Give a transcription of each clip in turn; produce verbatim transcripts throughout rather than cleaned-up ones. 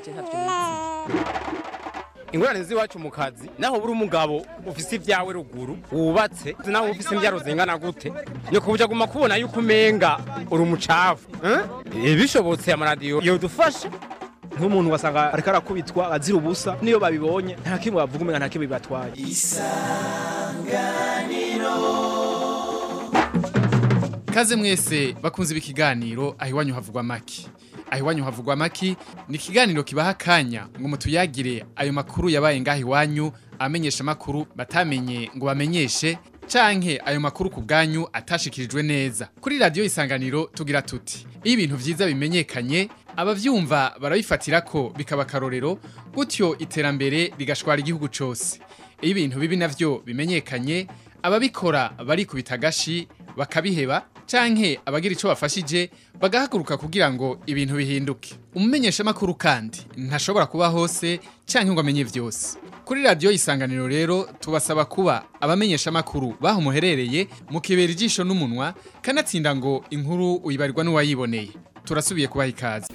je ntavyo nizi. ingorane z'iwacu mu kazi naho buri umugabo ufise ibyawe ruguru wubatse naho ufise imbyaro zingana gute nyoko buja guma kubona yuko umenga uri umucafu eh bishobotse amaradiyo yo dufasha nk'umuntu wasanga ariko arakubitwa azira ubusa niyo babibonye nta kimwe bavuga umenga nta kimwe bibatwaye. Isanganiro Kaze mwese bakunze ibikiganiro ahiwanyu havugwa maki. Ahiwanyu havugwa maki ni ikiganiro kibaha kanya ngo mutuyagire ayo makuru yabaye ngaho iwanyu amenyesha makuru batamenye ngo bamenyeshe canke ayo makuru ku bwanyu atashikirijwe neza. Kuri radio Isanganiro tugira tuti iyo ibintu vyiza bimenyekanye abavyumva barabifatira ko bikaba karorero gutyo iterambere rigashwara igihugu cose. Iyo ibintu bibi navyo bimenyekanye ababikora bari kubitagashi bakabiheba canke abagira ico bafashije bagahaguruka kugira ngo ibintu bihinduke. Umumenyesha makuru kandi ntashobora kuba hose canke ngo amenye vyose. Kuri radio Isanganiro rero tubasaba kuba abamenyesha makuru baho muherereye mu kibera ijisho n'umunwa kanatsinda ngo inkuru uyibarirwa n'uwayiboneye. Turasubiye kubaha ikaze.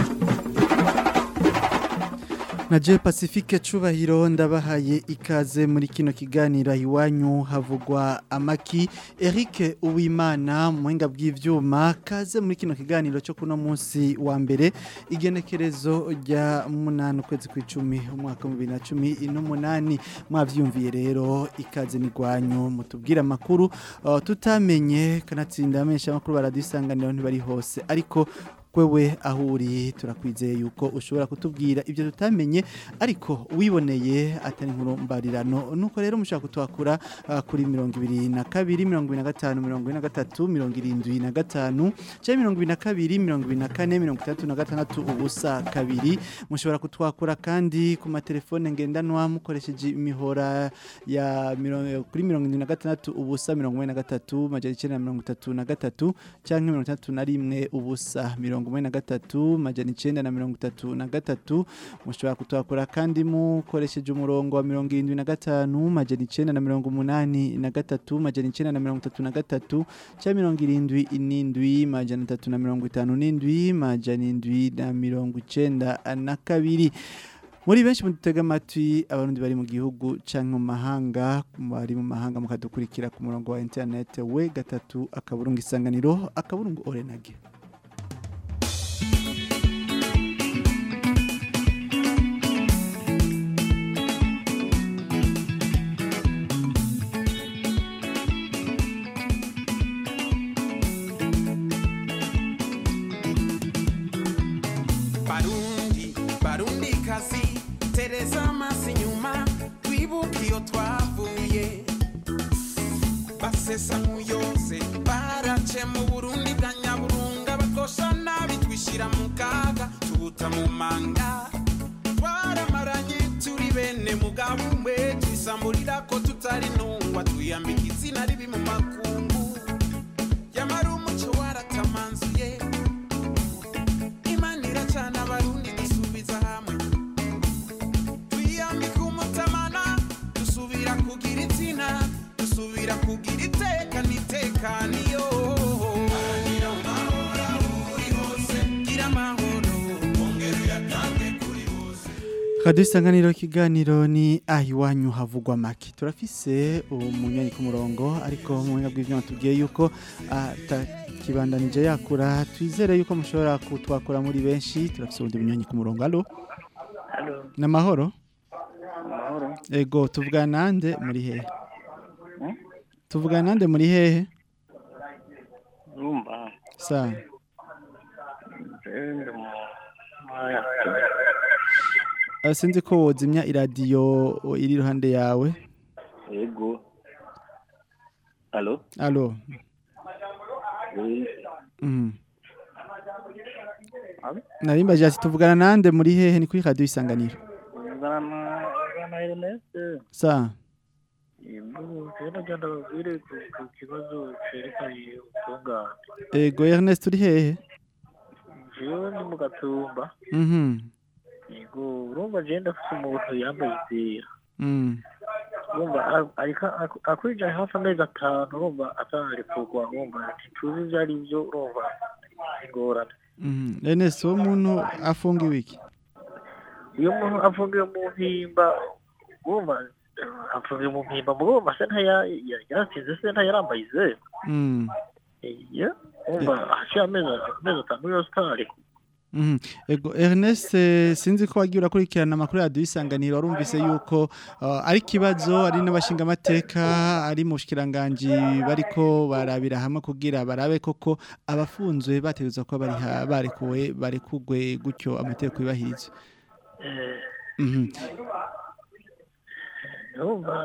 Naje Pacifique Cubahiro ndabahaye ikaze muri kino kiganiro iwanyu havugwa amaki. Eric Uwimana muhinga bw'ivyuma kaze muri kino kiganiro cyo kuno munsi wa mbere igenekerezo rya munani ukwezi kw'icumi umwaka wa bibiri na cumi n'umunani. Mwavyumviye rero ikaze nigwanyu mutubwira amakuru uh, tutamenye kanatsinda amenyesha amakuru baradisanganira ntibari hose ariko kwewe ahuri turakwizeye yuko ushobora kutubwira ibyo tutamenye ariko wiboneye atari nkuru mbarirano nuko rero mushaka kutwakura uh, kuri mirongo ibiri na kabiri mirongo ibiri na gatanu mirongo ine na gatatu mirongo irindwi na gatanu cyangwa mirongo ibiri na kabiri mirongo ibiri na kane mirongo itandatu na gatandatu ubusa kabiri. Mushobora kutwakura kandi ku matelefone ngendanwa mukoresheje imihora ya mirongo kuri mirongo irindwi na gatandatu ubusa mirongo ine na gatatu majana icenda na mirongo itatu na gatatu cyangwa mirongo itandatu na rimwe ubusa mirongo ine na gatatu majana icenda na mirongo itatu na gatatu. Mushobora kutwakura kandi mukoresheje umurongo wa mirongo irindwi na gatanu majana icenda na mirongo umunani na gatatu majana icenda na mirongo itatu na gatatu cyangwa mirongo irindwi n'indwi majana atatu na mirongo itanu n'indwi majana indwi na mirongo icenda na kabiri. Muri benshi mudutega amatwi abarundi bari mu gihugu canke mu mahanga bari mu mahanga mukadukurikira ku murongo wa internet we gatatu akaburungu Isanganiro akaburungu Orenage. Barundi, Barundi kazi Tereza amasi nyuma twibuka iyo twavuye basesa nk'uyose barace mu Burundi bwa Nyaburunga bakosha nabi twishira mu kaga tubuta mu manga twaramaranye turi bene mugabo umwe twisamburira ko tutari ntungwa twiyambika izina ribi mu makungu yamara umuco waratamanzuye imanira cyane abarundi dusubiza hamwe twiyambika umutamana dusubira kugira izina dusubira kugira iteka n'itekaniyo agira amahoro uri hose gira amahoro ongera uyatange kuri bose. Radio Isanganiro kiganiro ni ahiwanyu havugwa maki. Turafise umunyanya ku murongo ariko mu buhinga bw'ivyuma tubwiye yuko atakibandanije yakura twizere yuko mushobora kutwakura muri benshi. Turafise undi munyanya ku murongo. Allo Allo Namahoro Mahoro Ego tuvugana nande muri hehe Hmm? Tuvugana nande muri hehe Rumba Sa Ende mu Maya Sinzi ko wozimya iradiyo iri iruhande yawe. Ego Allo Allo Oui Mhm Allo Narimba jati tuvugana nande muri hehe ni kuri Radio Isanganiro. Ngana ngana Ernest Sa Ibu cyenda cyenda babwire ku kibazo cerekanye utunga Ego Ernest uri hehe Jewe ni mu Gatumba Mhm Ego urumva je ndafite umuntu yambaye izira Mhm urumva ariko akwija hafi amezi atanu urumva atari kugwa urumva tuzi ibyo ari byo urumva ingorane Mhm Ernest wo muntu afungiwe iki iyo umuntu afungiwe mu mpimba wumva afungiwe mu mpimba murumva se ntayatsinze se ntayarambaye izera Mm. iya wumva haciye amezi amezi atanu yose utariko Mhm. Ego Ernest eh, sinzi ko wagiye urakurikirana amakuru ya duisanganiro warumvise yuko uh, ari kibazo ari n'abashinga amateka ari mu shikiranganji bariko barabira hamwe kugira barabe koko abafunzwe bategezwa ko bari ha- barekuwe barekugwe gutyo amategeko yubahiriza. eh Mhm. wumva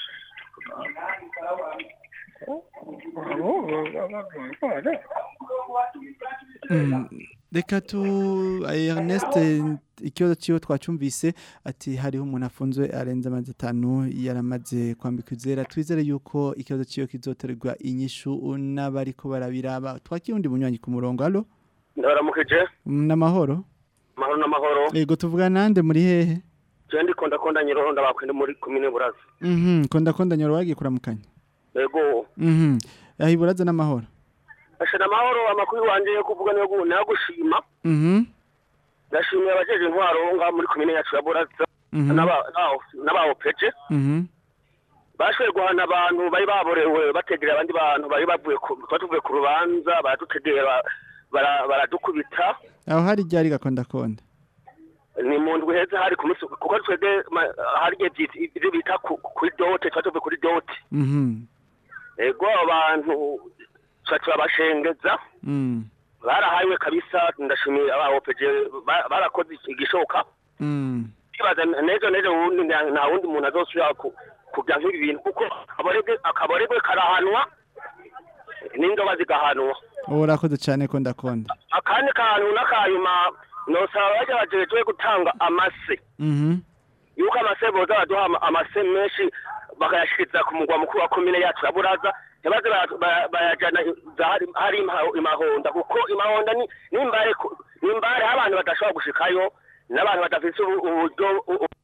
Mm. Reka tu Ernest eh, ikibazo ciwe twacumvise ati hariho umuntu afunzwe arenze amazi atanu yaramaze kwambika izera twizere yuko ikibazo ciwe kizoterwa inyishu n'abariko barabiraba twakira undi munywanyi ku murongo allo ndaramukije n'amahoro mahoro n'amahoro yego tuvuga nande muri hehe je ndi konda konda nyirondo bakwende muri komine buraza mhm konda konda nyoro wagiye kuramukanya yego mhm ahi buraza n'amahoro ashana amahoro amakuru wanje yo kuvuga niyo gu- nagushima mhm ndashimiye abajeje intwaro nga muri komine yacu ya buraza Mhm. n'aba n'aho- n'abaho peje mhm bashoboye guhana abantu bari baborewe bategera abandi bantu bari bavuye ku batuvuye ku rubanza baradutegera bara- baradukubita aho hari ryari gakonda konda ni mu ndwi heza hari ku musi kuko twebwe ma- hari igihe byit- ibyo bita ku- kuri dote twatuvuye kuri dote mhm ego abantu tuba turabashengeza mhm barahawe kabisa ndashimiye aba O P G ba- barakoze igishoboka mhm bibaza nejo nejo wundi nta nta wundi muntu azosubira ku- kujya nk'ibi bintu kuko akabarebe akabarebe karahanwa n'indoba zigahanwa urakoze cyane konda konda akandi kantu n'akayuma nosaba bajya bajejwe gutanga amase mhm yuko amase boza baduha ama- amase menshi bakayashikiriza ku mugwa mukuru wa komine yacu ya buraza ntibaze bara- ba- bayajana za hari hari impa- imahonda kuko imahonda ni nimbare ku- nimbare aho abantu badashobora gushikayo n'abantu badafite ubu- uburyo u- u-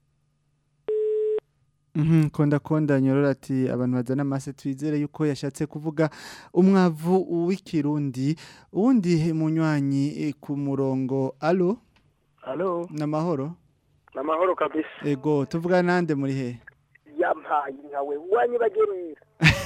Mhm konda konda nyorora ati abantu bazana amase twizere yuko yashatse kuvuga umwavu w'ikirundi uwundi munywanyi eh, ku murongo allo Halo, namahoro namahoro kabisa. ego tuvuga nande muri he Yampaye nkawe wanyibagerera.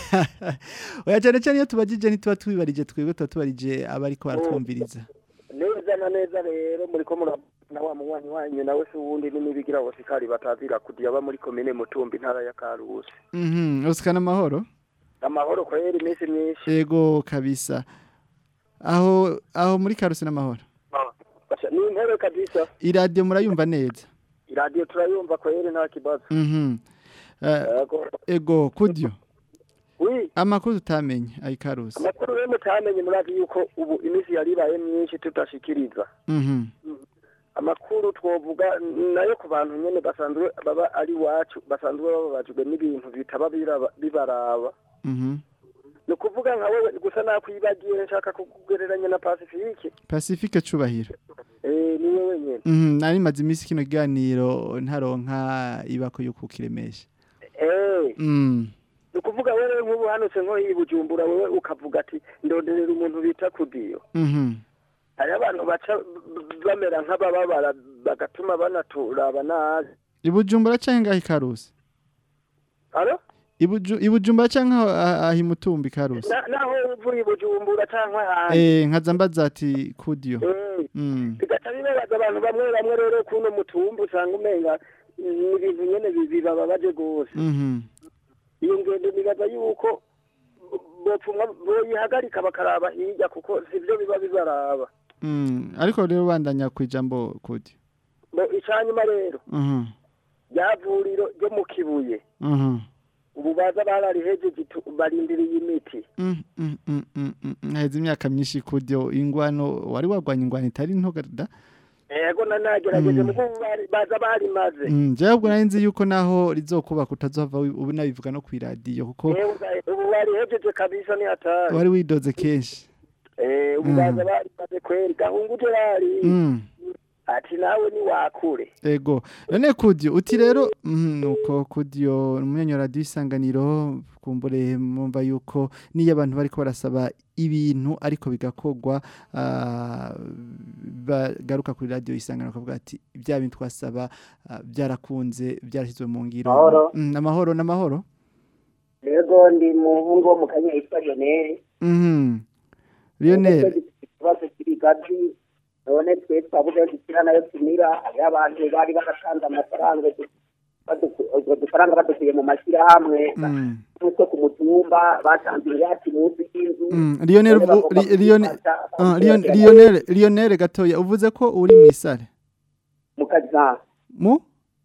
oya cyane cyane iyo tubagije ntituba tubibarije twebwe tuba tubarije abariko baratwumviriza Neza na neza rero muri ko mura na wa munywanyi wanyu nawe se wundi n'imibigira abasikari batazira kudiya ba muri komine Mutumbi ntara ya Karusi. mhm usikana amahoro Amahoro kweri iminsi myinshi. ego kabisa aho aho muri Karusi n'amahoro Basha ni intebe kabisa. iradio murayumva neza Radio turayumva kweri nta kibazo. mhm Eh, Yego. ego kudyo Oui, amakuru tutamenye ayi Karusi amakuru rero mutamenye murazi yuko ubu iminsi yaribaye myinshi tutashikiriza. mhm Amakuru twovuga nayo ku bantu nyene basanzwe baba ari wacu basanzwe bababajwe n'ibintu bitaba biraba- bibaraba. mhm Ni ukuvuga nka wewe gusa nakwibagiye nshaka kukugereranya na Pacifique. Pacifique cubahiro Eh ni wewe nyene. mhm nari maze imisi kino kiganiro ntaronka ibako yo kukiremesha Eh mhm ni ukuvuga wewe nk'ubu hanutse nko yibujumbura wewe ukavuga ati ndonderera umuntu bita kudiyo. mhm Hari abantu baca b- bamera nk'abababara bagatuma banaturaba nabi. ibujumbura canke ngahi Karusi Alo? ibuju ibujumbura canke aho- ah- ahi mutumbi Karusi Na- Naho uvuye ibujumbura canke ahandi. eh nkaza mbaza ati kudyo Eh. mhm bigaca bibabaza abantu bamwe bamwe rero kuno mutumba usanga umenga ni ibintu nyene bibababaje gose mhm iyo ngendo nibaza yuko bopfumwa boyihagarika bakaraba hirya kuko sivyo biba bibaraba mhm ariko rero bandanya kwijambo kudyo Bo icanyuma rero mhm ryavuriro ryo mu kibuye mhm ubu baza bararihejeje tu- barindiriye imiti mhm mhm mhm heze imyaka myinshi kudyo ingwano wari wagwanya ingwano itari ntogarda ego nanagerageje Mm. muko bari- baza barimaze mhm je ubwo nari nzi yuko naho rizokuba kutazova ubu nabivuga no ku radio kuko Eh, ubu- ubu barihejeje kabisa ni hatari wari widoze kenshi eh ubu Mm. baza barimaze kweri gahunguje bari mhm ati nawe ni wakure ego none kudio uti rero nuko kudio umunyanyora disanganiro kumbure mumva yuko niyo abantu bariko barasaba ibintu ariko bigakogwa bagaruka kuri radio isanganiro kavuga ati bya bintu twasaba byarakunze byarashizwe mu ngiro namahoro namahoro Lego ndi muhungu wo mukanya yitwa Lionel mhm Lionel baze kirigadi none twe twabuze dukira nayo kimira y'abantu bari baratanze amafaranga udufaranga badukuye mu mashyira hamwe nuko ku mutumba batanze ingati munsi y'inzu Lionel Lionel Lionel Lionel gatoya uvuze ko uri mu isare mu kaza mu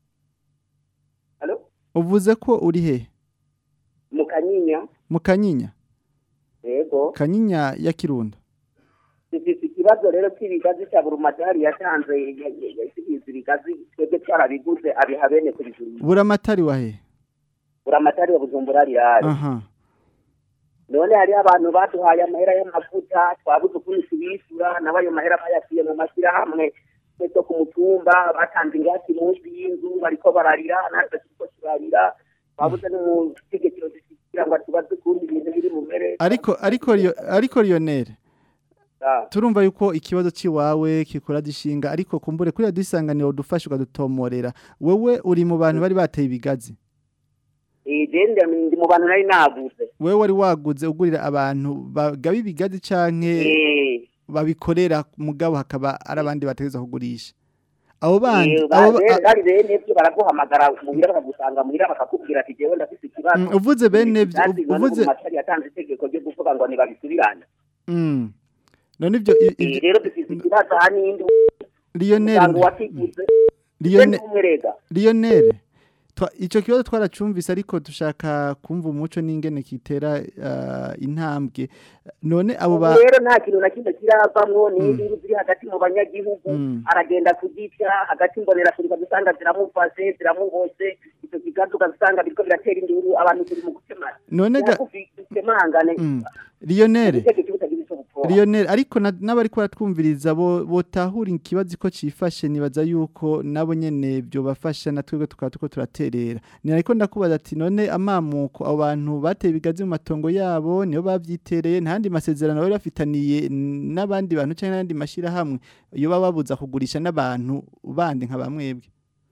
Allo uvuze ko uri he mu Kanyinya mu Kanyinya yego Kanyinya ya Kirundo Sisi ikibazo rero k'ibigazi cya burumatari yatanze ibigazi twebwe twarabiguze abihabene kuri juru buramatari wahe buramatari wa Bujumbura rirari aha none hari abantu baduhaye amahera y'amavuta twabuze ukuntu tubishyura nabayo mahera bayaciye mu mashyira hamwe cyo ku mutumba batanze ingati munsi y'inzu bariko bararira natwe turiko turarira babuze n'umutegekero dushyikira ngo tubaze kundi ibintu biri mu mbere ariko ariko ariko Lionel turumva yuko ikibazo ciwawe kikora gishinga ariko kumbure kuri dusanganiro dufashe ukadutomorera wewe uri mu bantu bari bateye ibigazi eh gende ndi mu bantu nari naguze wewe wari waguze ugurira abantu bagabi ibigazi canke babikorera mugabo hakaba ari abandi bategeza kugurisha abo bandi abo bari bene byo baraguhamagara muhira bakagusanga muhira bakakubwira ati jewe ndafite ikibazo uvuze bene byo uvuze matari yatanze itegeko ryo kuvuga ngo ni babisubirana mm none ibyo rero dufite ikibazo hanindi Lionel Lionel Lionel ico kibazo twaracumvise ariko dushaka kumva umuco n'ingene kitera uh, intambwe none abo ba rero nta kintu na kimwe kiravamwo n'indi ziri hagati mu banyagihugu mm. aragenda kugica hagati mbonera kuri badusanga ziramufase ziramubose icyo kigazo gasanga biriko biratera induru abantu turi mu gutemana none ga mm. Lionel Lionel ariko n'abari ko batwumviriza bo botahura ikibazo ko cifashe nibaza yuko nabo nyene byo bafasha natwebwe tukaba tuko turaterera ni ariko ndakubaza ati none amamuko abo bantu bateye bigazi mu matongo yabo niyo bavyitereye ntandi masezerano bari bafitaniye n'abandi bantu cyangwa n'andi mashira hamwe iyo bababuza kugurisha n'abantu bandi nka bamwebwe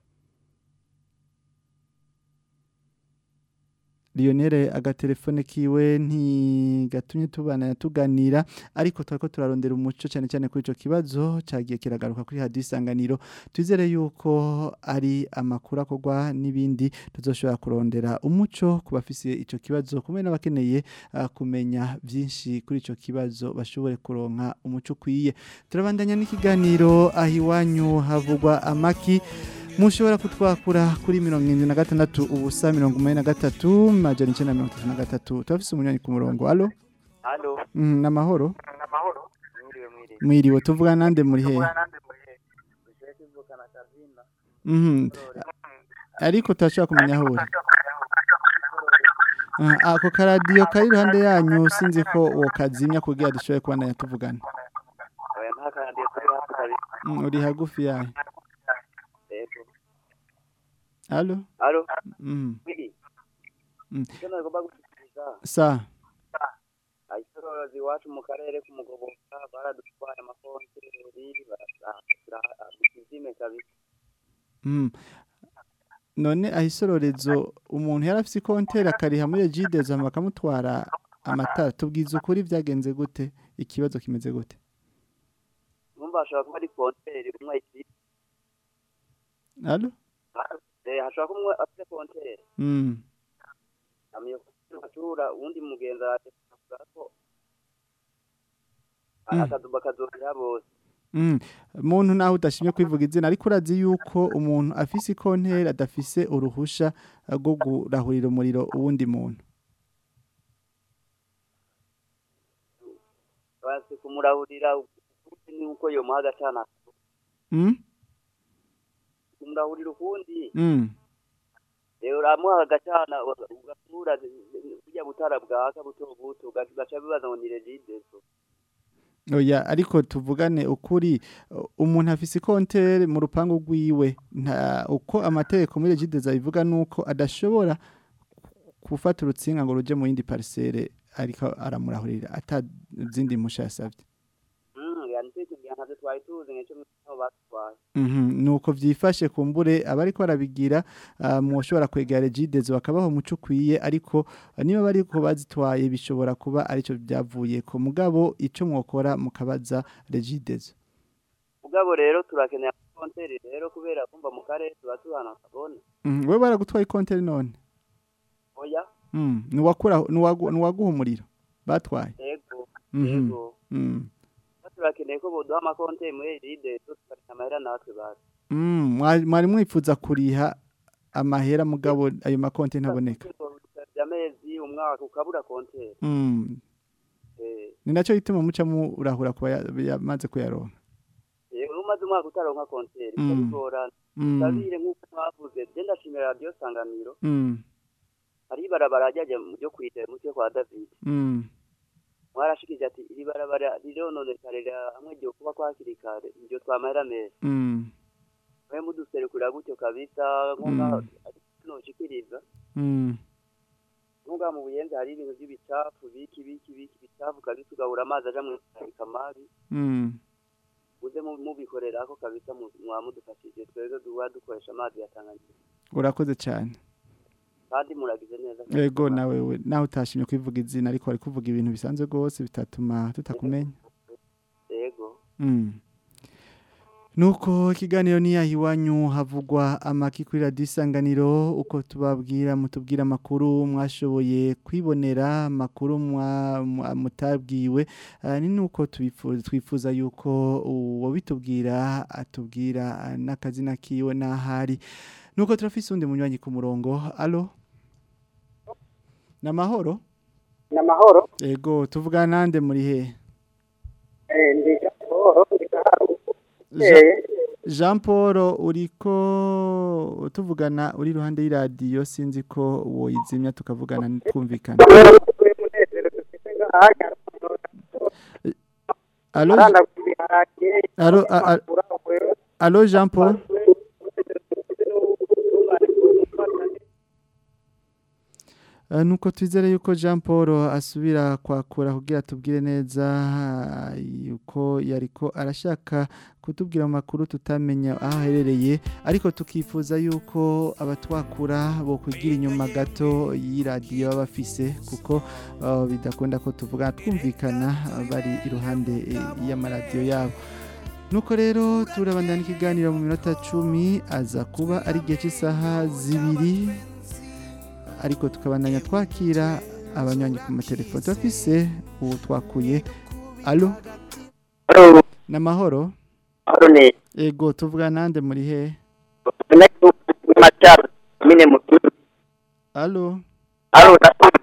Lionel agatelefone kiwe ntigatumye tubana tuganira ariko twako turarondera umuco cyane cyane kuri ico kibazo cagiye kiragaruka kuri hadisanganiro twizere yuko ari amakuru akogwa nibindi tuzoshobora kurondera umuco kubafisiye ico kibazo kumwe n'abakeneye uh, kumenya byinshi kuri ico kibazo bashobore kuronka umuco kwiye turabandanya n'ikiganiro ahiwanyu havugwa amaki mushobora kutwakura kuri mirongo irindwi na gatandatu ubusa mirongo umunani na gatatu majana icenda na mirongo itatu na gatatu turafise umunywanyi ku murongo allo allo mm, namahoro namahoro mwiriwe mwiriwe mwiriwe tuvuga nande muri he mhm ariko tashaka kumenya aho uh, ako karadio kari ruhande yanyu sinzi ko wo kazimya kugira dushoboye kubandanya tuvugana oya nta karadio kari hafi kabisa mm, uri hagufi yayo Allo? Allo? Mm. Oui. Mm. Kena ngomba gusubiza. Sa. Ayisoro ziwacu mu karere ku mugoboka baradutwara amakontereri barasakira abizime kabisa. Mm. None ayisororezo umuntu yarafise kontera kariha muri Jidezo bakamutwara amatara tubwiza ukuri vyagenze gute ikibazo kimeze gute? Numva ashaka kuba ari konteri umwe iki. Allo? Eh hashaka kumwe afite kontere. Mm. Amiyo kutura undi mugenza atefuka ko Mm. akaduba kazorira bose. Mm. Muntu naho udashimye kwivuga izina ariko urazi yuko umuntu afise kontera adafise uruhusha rwo gurahurira umuriro uwundi muntu. Basi kumurahurira ni uko yo muhaga cyana. Mm. Kumurahurira ukundi. Mm. Rero ramuha gacana ugatura kujya butara bwaka buto buto gacha bibaza ngo ni Regideso. oya ariko tuvugane ukuri umuntu afise kontere mu rupangu rwiwe nta uko amategeko muri Regidezo bivuga nuko adashobora gufata urutsinga ngo ruje mu yindi parcelle ariko aramurahurira atazindi musha yasavye Mhm nuko vyifashe kumbure abariko barabigira mushobora kwegera Regidezo bakabaho mucukwiye ariko niba bariko bazitwaye bishobora kuba arico byavuye ko mugabo ico mwokora mukabaza Regidezo mugabo rero turakeneye kontere rero kubera kumva mu kare tubatubana kabone Mhm we baragutwaye kontere none oya Mhm nuwakura nuwaguha umuriro batwaye yego yego Mhm turakeneye ko boduha amakonte muri Regidezo tukarika amahera natwe basi Mm mwari mwifuza kuriha amahera mugabo ayo makonte ntaboneka amezi umwaka ukabura konte Mm eh ni naco gituma muca mu urahura kuba yamaze kuyaronka eh umaze umwaka utaronka konte bigora sabire nkuko twavuze je ndashimira radio Sanganiro Mm ari barabara ryaje mu byo kwitera mutwe kwa David Mm mwarashikije ati iri barabara rirononekara hamwe ryo kuba kwakirikare ibyo twamahera meza Mm mwe muduserukira gutyo kabisa nkunga no shikiriza Mm nkunga mu buyenze hari ibintu by'ibicafu biki biki biki bicafu kabisa ugabura amazi aja mu kamari Mm uze mubikorera ako kabisa mwamudufashije twego duwa dukoresha amazi yatanganyika urakoze cyane kandi muragize neza yego nawe we naho utashimye kwivuga izina ariko ari kuvuga ibintu bisanzwe gose bitatuma tutakumenya yego mm nuko ikiganiro ni yahiwanyu havugwa amaki kuri Radio Isanganiro uko tubabwira mutubwira amakuru mwashoboye kwibonera makuru mutabwiwe ni nuko twifuza twifuza yuko uwo bitubwira atubwira n'akazina kiwe nahari nuko turafise undi munywanyi ku murongo allo namahoro namahoro ego tuvugana nande muri he eh ndi Paul Jean Paul uriko tuvugana uri ruhande y'iradio sinzi ko woyizimya tukavugana twumvikana Allo Allo Allo Jean Paul nuko twizere yuko Jean Paul asubira kwakura kugira tubwire neza yuko yariko arashaka kutubwira amakuru tutamenya aho aherereye ariko tukifuza yuko abatwakura bo kugira inyuma gato y'iradio babafise kuko uh, bidakunda ko tuvuga twumvikana bari iruhande y'amaradio yabo nuko rero turabandana ikiganiro mu minota cumi aza kuba ari gihe cy'isaha zibiri ariko tukabandanya twakira abanywanyi ku matelefone tufise ubu twakuye allo allo namahoro allo ne ego tuvuga nande muri he Machar mine mu allo allo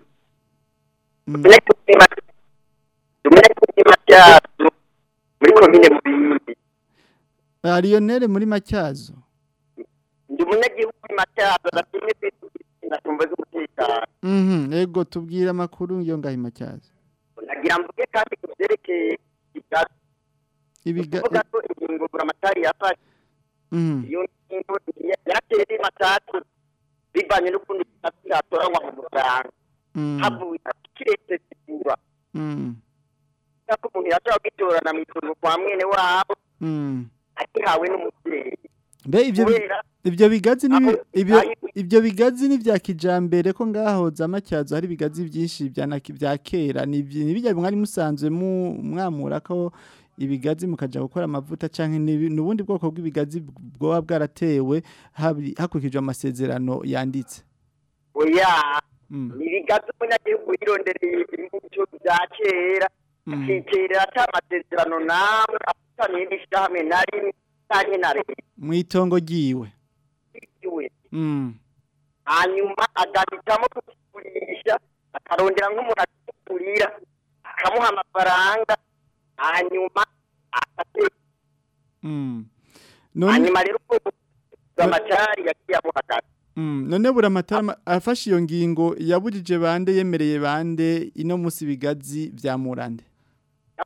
muri komine mu Lionel muri Macyazo ndi munyagihugu muri Macyazo ndatumye ndatumva z'umutekano mhm ego tubwira amakuru yo ngahi Macyazo nagira mvuge kandi kuvyerekeye igazi ibiga ingingo buramatari yafashe mhm iyo ngingo yateye matatu bivanye n'ukundi atoranywa mu muryango havuye kiretse kigura mhm ko umuntu yashaka kwitorana mu itungo kwa mwene wabo mhm akihawe n'umuvyeyi Mbe ivyo ivyo bigazi ni ivyo ivyo bigazi ni vya kijambere ko ngaho za Macyazo hari bigazi byinshi bya bya kera ni bijya mwari musanzwe mu mwamura ko ibigazi mukaja gukora amavuta canke n'ubundi bwoko bw'ibigazi bwo bwaratewe hakurikijwe amasezerano yanditse oya ni bigazi munyagihugu yirondereye ibintu bya kera kikera atamasezerano namwe afitanye n'ishyirahamwe nari tanye na leta mwitongo giwe mm hanyuma agahitamo kugurisha akarondera nk'umuntu akukurira akamuha amafaranga hanyuma akate mm none hanyuma rero Buramatari yagiye amuhakana mm none Buramatari afashe iyo ngingo yabujije bande yemereye bande ino musi bigazi vya Murande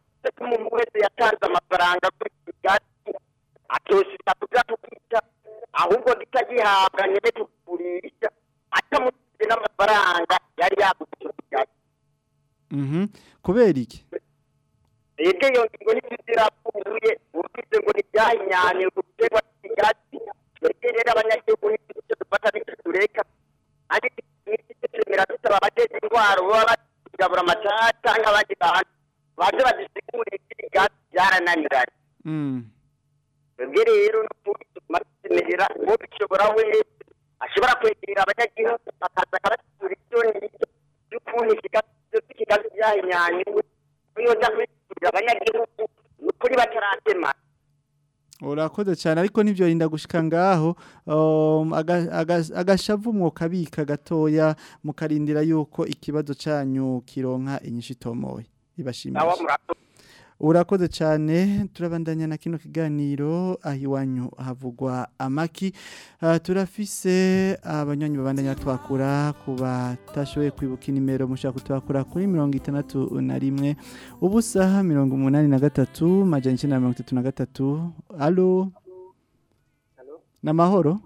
umuntu wese yatanze amafaranga kuri kigali atosita kuza tukita ahubwo gitagihabwa nyene tukurisha atamusize n'amafaranga yari yaguze kigali. Mhm. Kubera iki? Ege yo ngo nizirapuye ubize ngo nijyahinyane gutegwa kigali. Ege rero abanyagihugu n'icyo dufata bitureka. Ari n'icyo dusaba abajeje indwara baba bagabura amatata nk'abandi bantu. Baje bazisigura kigali byarananiranye. Mm. Ege rero n'ukumatemera ngo bishobora we ashobora kwegera abanyagihugu bakaza kabasura icyo n'icyo y'ukuntu kigali kigali byahinyane niyo ndakwira abanyagihugu n'ukuri bataratema. Urakoze cyane ariko nivyo rinda gushika ngaho um, agashavu aga, mwokabika gatoya mukarindira yuko ikibazo canyu kironka inyishitomoye ibashimisha. Urakoze cyane turabandanya na kino kiganiro ahiwanyu havugwa amaki. Uh, turafise abanywanyi babandanya twakura kuba tashoboye kwibuka nimero mushaka twakura kuri mirongo itandatu na rimwe ubusaha mirongo umunani na gatatu majana icenda na mirongo itatu na gatatu. Allo Allo Namahoro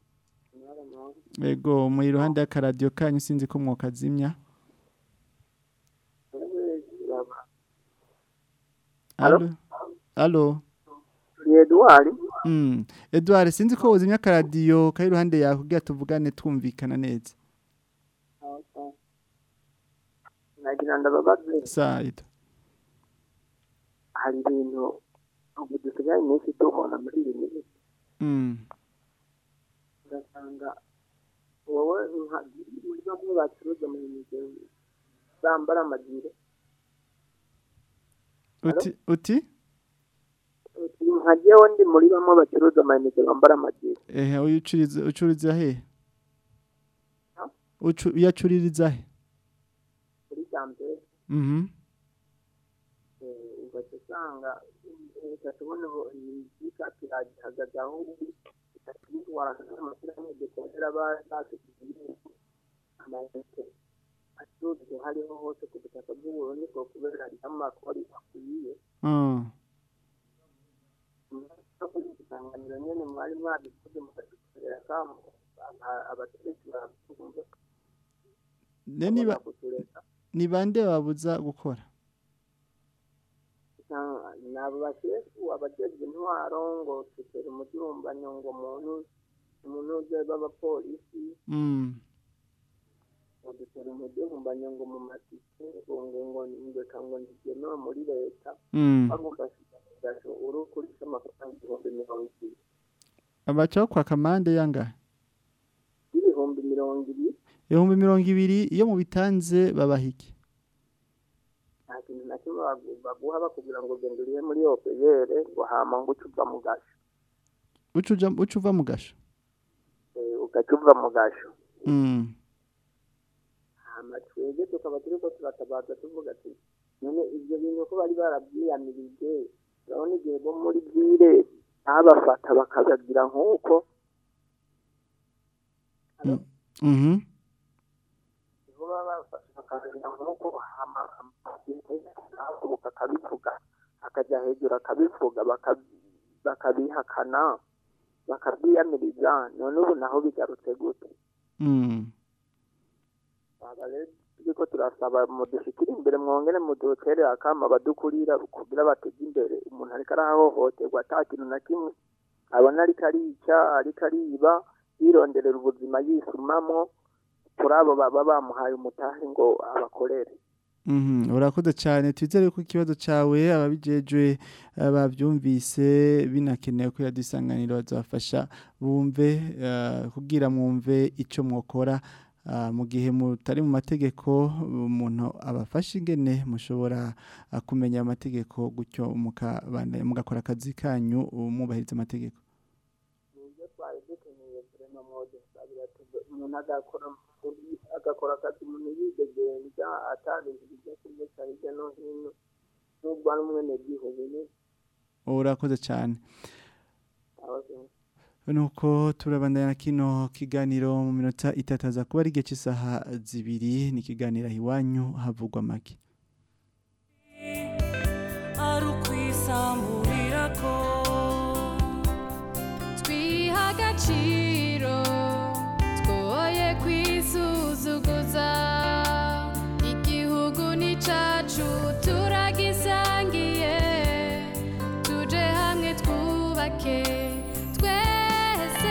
Ego mu iruhande y'akaradio kanyu sinzi ko mwokazimya. Allo Allo Edouard Mm Edouard sinzi ko uzimya akaradio kari iruhande yawe kugira tuvugane twumvikana neza. Okay. Nagira ndababaze. Saida. Hari ibintu ubu dusigaye iminsi tubona muri iyi minsi. Mm. Ugasanga wowe muri bamwe bacuruza mu mijyi bambara amagire. Uti uti nkaje wondi muri bamwe bacuruza amayinite bambara amagire. Eh uyucuriza ucuriza he? Ucu yacuririza he? Muri Zambia. Mhm. Eh ugasanga utatubona ibika kirahagaze aho itatwara n'amafaranga dekorera bazakigire amayinite. Atuze hariho hose ku butaka bw'Uburundi ko kubera ari amakori akwiye. Mm. Isanganiro nyene mwari mwabikoze mukadukorera kamo abategetsi barakumva. Neni ba ni bande babuza gukora? Nabo bashefu abajejwe intwaro ngo tutera umujumbanyo ngo muntu umuntu uje b'abapolisi. Mm. Dutera umujumbanyo ngo mu matike ngo ngo ngo ndeka ngo ndigeno muri leta. Mm. Gasho urukuri amafaranga ibihumbi mirongo ibiri. Abacho kwa kamande yanga? Ibihumbi mirongo ibiri. Ibihumbi mirongo ibiri iyo mu bitanze babahiki. Ntakintu nakimwe baguha bakubwira ngo genduriye muri O P R ngo hama ngo ucuva mu gasho. Ucuja ucuva mu gasho? Eh ugacuva mu gasho. Mm. Hama twege tukaba turiko turatabaza tuvuga ati none ibyo bintu ko bari barabyiyamirije urabona igihe bo muri bwire abafata bakazagira nk'uko. Mhm. Bo bafata bakazagira nk'uko hama bakabivuga akajya hejuru akabivuga bakabihakana bakabyiyamiriza none ubu naho bigarutse gute. Mm. Turiko turasaba mudushikira imbere mwongere mudutere akama badukurira kugira batege imbere umuntu ariko arahohoterwa ata kintu na kimwe abona ariko arica ariko ariba yironderera ubuzima yisumamo kuri abo baba bamuhaye umutahe ngo abakorere. Mhm. Urakoze cyane twizere ko ikibazo cawe ababijejwe bavyumvise binakenewe ko yadusanganiro bazafasha bumve uh, kugira mwumve ico mwokora. Uh, mu gihe mutari mu mategeko umuntu abafasha ingene mushobora uh, kumenya amategeko gutyo mukabana mugakora akazi kanyu mubahiriza amategeko. Nibyo twari dukeneye kurema mode sabira umuntu agakora agakora akazi umuntu yidegenza atabinjije kumesa hirya no hino n'ubwo ari umwene gihugu ne. Urakoze cyane. Nuko turabandana kino kiganiro mu minota itataza kuba ari gihe cy'isaha zibiri ni kiganira hiwanyu havugwa make. bidusamburirako twiha agaciro twoye kwisuzuguza igihugu ni cacu turagisangiye tuje hamwe twubake twese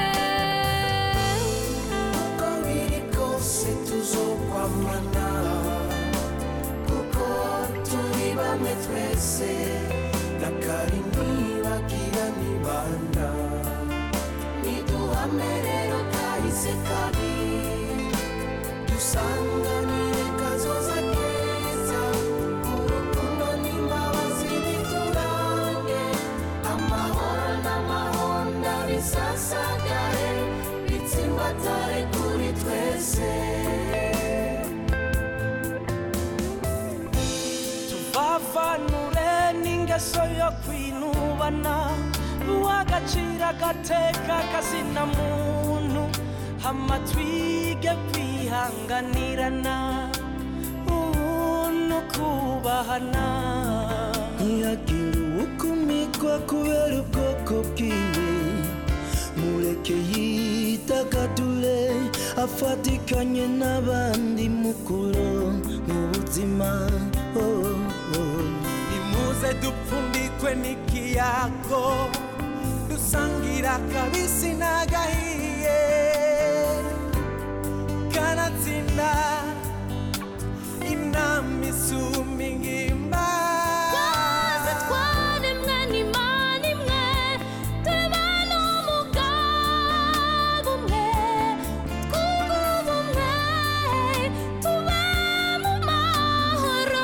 uko biri kose tuzokwamana kuko turi bamwe twese nakari ntibagira nibanda niduhame rero kahise kabi dusanganire kazoza keza urukundo n'imbabazi biturange amahoro n'amahonda bisasagare bitsimbatare kuri twese tuvavanure n'ingeso yo kwinubana uwagacira agateka kazina muntu hama twige kwihanganirana ubuntu kubahana ntihagire uwukumikwa kubera ubwoko bwiwe mureke yitagadure afatikanye n'abandi mukuru mu buzima oh, oh. nimuze dupfundikwe n'ikiyago dusangira kabisi n'agahiye kanatsinda inama isumba ingimba twese twaremwe n'Imana imwe tubana umugambi umwe twunga ubumwe tube mu mahoro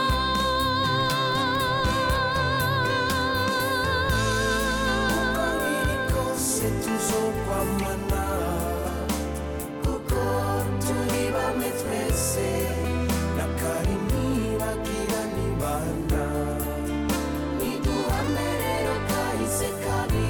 uko biri kose tuzokwamana kuko turi bamwe twese nakari ntibagira nibanda niduhame rero kahise kabi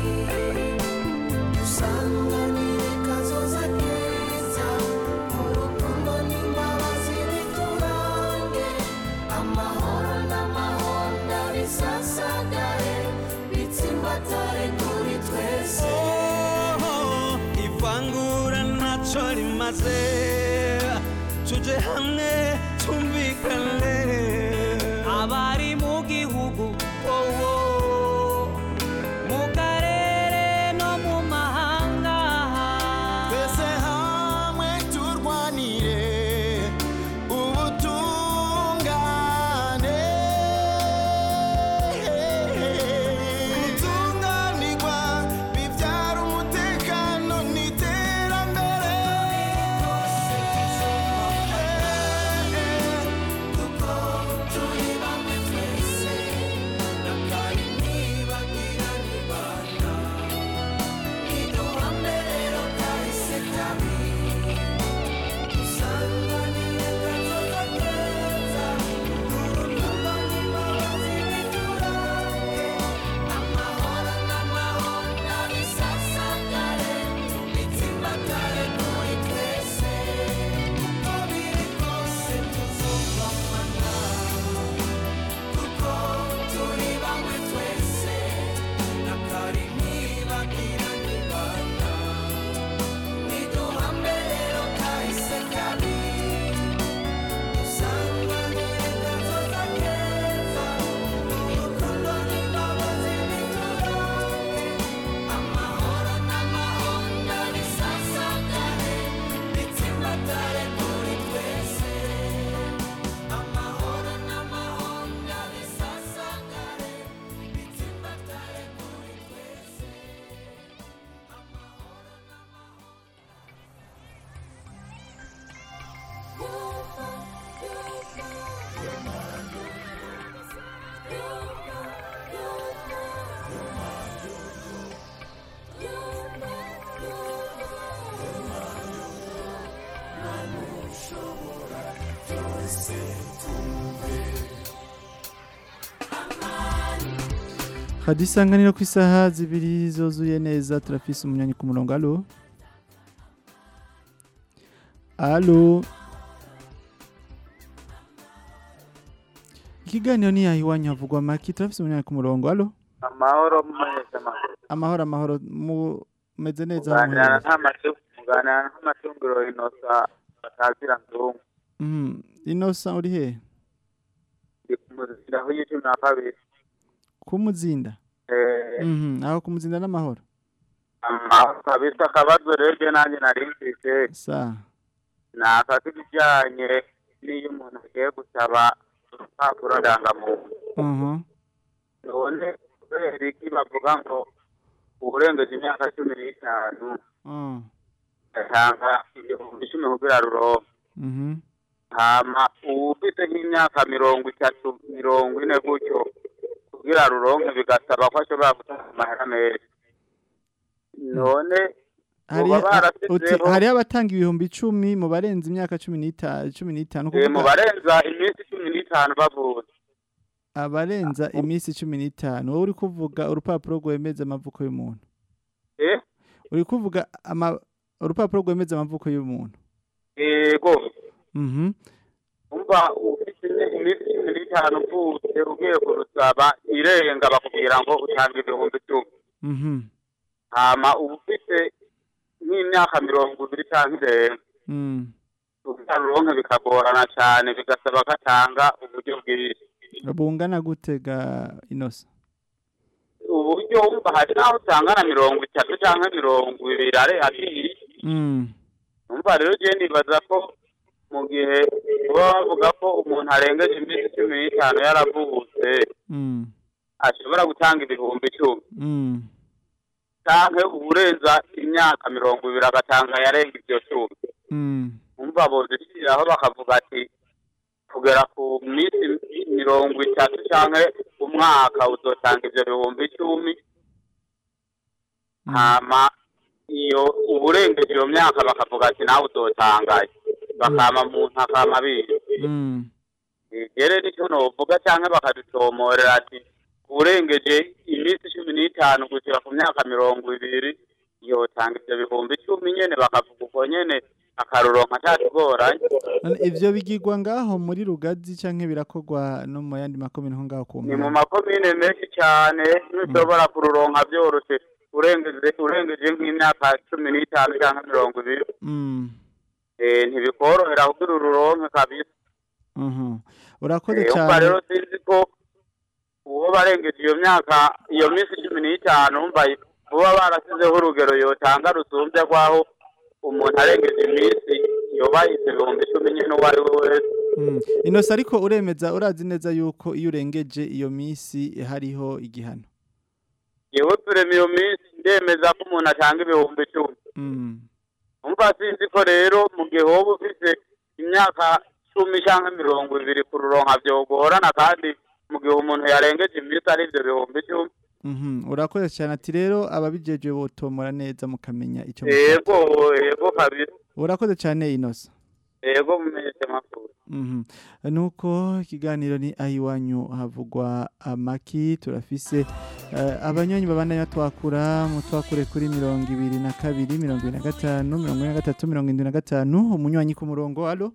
dusanganire kazoza keza urukundo n'imbabazi biturange amahoro n'amahonda bisasagare bitsimbatare kuri twese ivangura ntaco rimaze tuje hamwe tumvikane abari mu gihugu wowo mu karere no mu mahanga twese hamwe turwanire ubutungane gutunganirwa bivyara umutekano n'iterambere kuko turi bamwe twese nakari ntibagira nibanda niduhame rero kahise kabi dusanganire kazoza keza urukundo n'imbabazi biturange amahoro n'amahonda bisasagare bitsimbatare kuri twese uko biri kose tuzokwamana kuko turi bamwe twese nakari ntibagira nibanda niduhame rero kahise kabi dusanganire kazoza keza urukundo n'imbabazi biturange amahoro n'amahonda bisasagare bitsimbatare kuri twese amahoro n'amahonda bisasagare bitsimbatare kuri twese hadisanganira ku isaha zibiri zozuye neza turafise umunyanyi ku murongo alo alo ikiganiro ni yahi wanyu havugwa maki turafise umunyanyi ku murongo alo amahoro mumenyesha amakuru amahoro amahoro mumeze neza muganira n'amatungo muganira n'amatungiro inosa batazira nzungu mhm inosa uri he ndi kumuzinda aho y'icumi na kabiri kumuzinda eh mhm aho kumuzinda n'amahoro amahoro kabisa akabazo rege nanjye nari mfise sa nakati bijyanye n'iyo umuntu agiye gusaba urupapuro ndangamuntu mhm none kubera iki bavuga ngo uburengeje imyaka cumi n'itanu mhm atanga ibihumbi icumi kugira ruronke mhm hama ufite nk'imyaka mirongo itatu mirongo ine gutyo kugira ruronke bigasaba ko ashobora gutanga amahera menshi none hari hari abatanga ibihumbi icumi mu barenze imyaka cumi n'itanu cumi n'itanu mu barenza iminsi cumi n'itanu bavuze abarenza iminsi cumi n'itanu wowe uri kuvuga urupapuro rwemeza amavuko y'umuntu eh uri kuvuga ama urupapuro rwemeza amavuko y'umuntu yego mhm umva ufite iminsi cumi n'itanu uvuze ugiye kurusaba irenga bakubwira ngo utanga ibihumbi icumi mhm hama ufite nk'imyaka mirongo ibiri cyangwa irenga mhm kugira ruronke bikagorana cyane bigasaba gatanga uburyo bwinshi bungana gutega inosa uburyo wumva hari naho usanga na mirongo itatu cyangwa mirongo ibiri ari hagiri mm umva rero je nibaza ko mu gihe baba bavuga ko umuntu arengeje iminsi cumi n'itanu yaravutse mm ashobora gutanga ibihumbi icumi mm canke uburenza imyaka mirongo ibiri agatanga yarenga ivyo cumi mm umva bozishiraho bakavuga ati kugera ku minsi mirongo itatu canke umwaka uzotanga ivyo bihumbi icumi hama iyo uburengeje iyo myaka bakavuga ati nawe uzotangaye bakama muntu akama biye mm igere nicyo novuga canke bakadutomorera ati uburengeje iminsi cumi n'itanu gushika ku myaka mirongo ibiri yotanga ivyo bihumbi icumi nyene bakavuga uko nyene akaruronka cyatugoranye ivyo bigirwa ngaho muri rugazi canke birakogwa no mu yandi makomine ho ngaho ni mu makomine menshi cyane ntushobora kururonka byoroshe urengeje urengeje nk'imyaka cumi n'itanu cyangwa mirongo ibiri mm eh ntibikorohera kugira ururonke kabisa mhm urakoze cyane cyane rero sinzi ko uwo barengeje iyo myaka iyo minsi cumi n'itanu mbaye uba barasizeho urugero yotanga rusumbye rwaho umuntu arengeje iminsi yobayise ibihumbi icumi nyine uwo ari we wese inosa ariko uremeza urazi neza yuko iyo urengeje iyo minsi hariho igihano yewe turema iyo minsi ndemeza ko umuntu atanga ibihumbi icumi umva sinzi ko rero mu gihe wowe ufite imyaka cumi cyangwa mirongo ibiri kururonka byogorana kandi mu gihe umuntu yarengeje iminsi ari ibyo bihumbi icumi Mhm urakoze cyane ati rero ababijeje botomora neza mukamenya ico yego yego kabiri urakoze cyane inosa yego mumenyeshe makuru mhm nuko ikiganiro ni ahiwanyu havugwa amaki turafise uh, abanyonyi babandanya twakura mu twakure kuri mirongo ibiri na kabiri mirongo ibiri na gatanu mirongo ine na gatatu mirongo indwi na gatanu umunywanyi ku murongo allo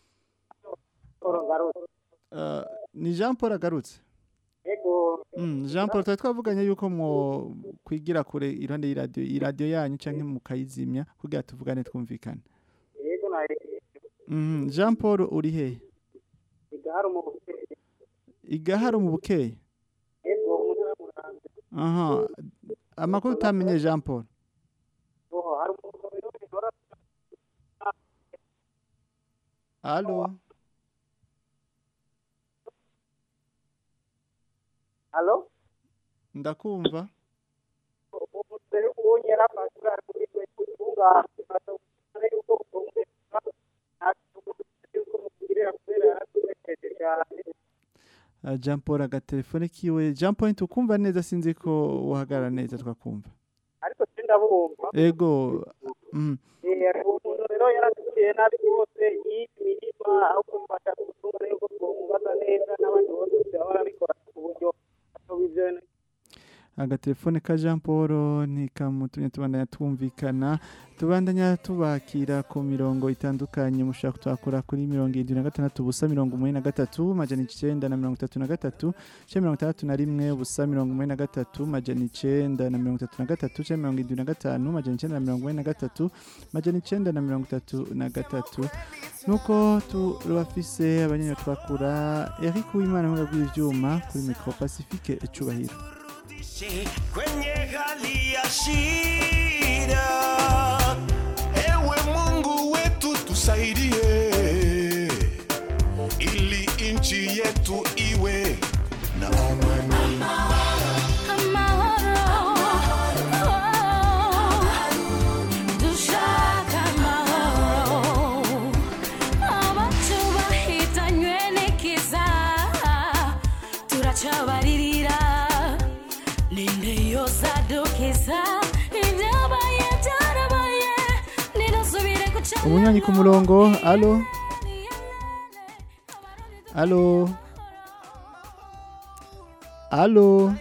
uh, ni Jean Paul agarutse Ego. Mm, Jean Paul twavuganye yuko mu kwigira kure irande y'iradio iradio yanyu canke mu kayizimya kugira tuvugane twumvikana. Yego na Mhm, Jean Paul uri he? Igaharo mu bukeye. Igaharo mu bukeye. Ego umuranze. Aha. Amakuru utamenye Jean Paul. Oh, hari umugabo ora. Allo. Allo? Ndakumva. Uwo nyera pasura kuri kutunga yuko umwe Uh, Jean Paul agatelefone kiwe Jean Paul tukumva neza sinzi ko uhagarara neza twakumva ariko sindabumva ego mm. eh umuntu rero yaratuye nabi bose yimirima aho kumfasha gutunga yuko tumubaza neza n'abandi bose barabikora ku buryo atobivyo agatelefone ka Jean Paul ntikamutumye tubandanya twumvikana tubandanya tubakira ku mirongo itandukanye mushaka twakora kuri mirongo irindwi na gatandatu ubusa mirongo umunani na gatatu majana icenda na mirongo itatu na gatatu cya mirongo itandatu na rimwe ubusa mirongo umunani na gatatu majana icenda na mirongo itatu na gatatu cya mirongo irindwi na gatanu majana icenda na mirongo umunani na gatatu majana icenda na mirongo itatu na gatatu nuko turabafise abanyenyo twakura Eric Uwimana mu bw'ivyuma kuri Micro Pacifique icubahiro kwenye hali ya shida, ewe Mungu wetu tusaidie, ili nchi yetu iwe na amani. Turachabaririra ninde yosadukisa ibyabaye byarabaye ninasubire guca umunyanyi ku murongo allo allo allo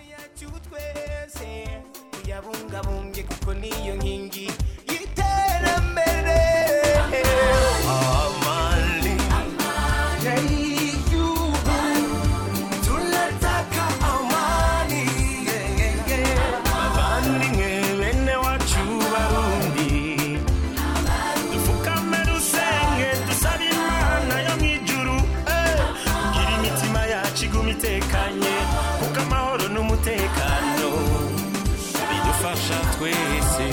yabungabunge kuko niyo nkingi y'iterambere amani tunataka amani abavandimwe bene wacu barundi dupfukame dusenge dusabe imana yo mw'ijuru kugira imitima yacu iguma itekanye kuko amahoro n'umutekano bidufasha twese.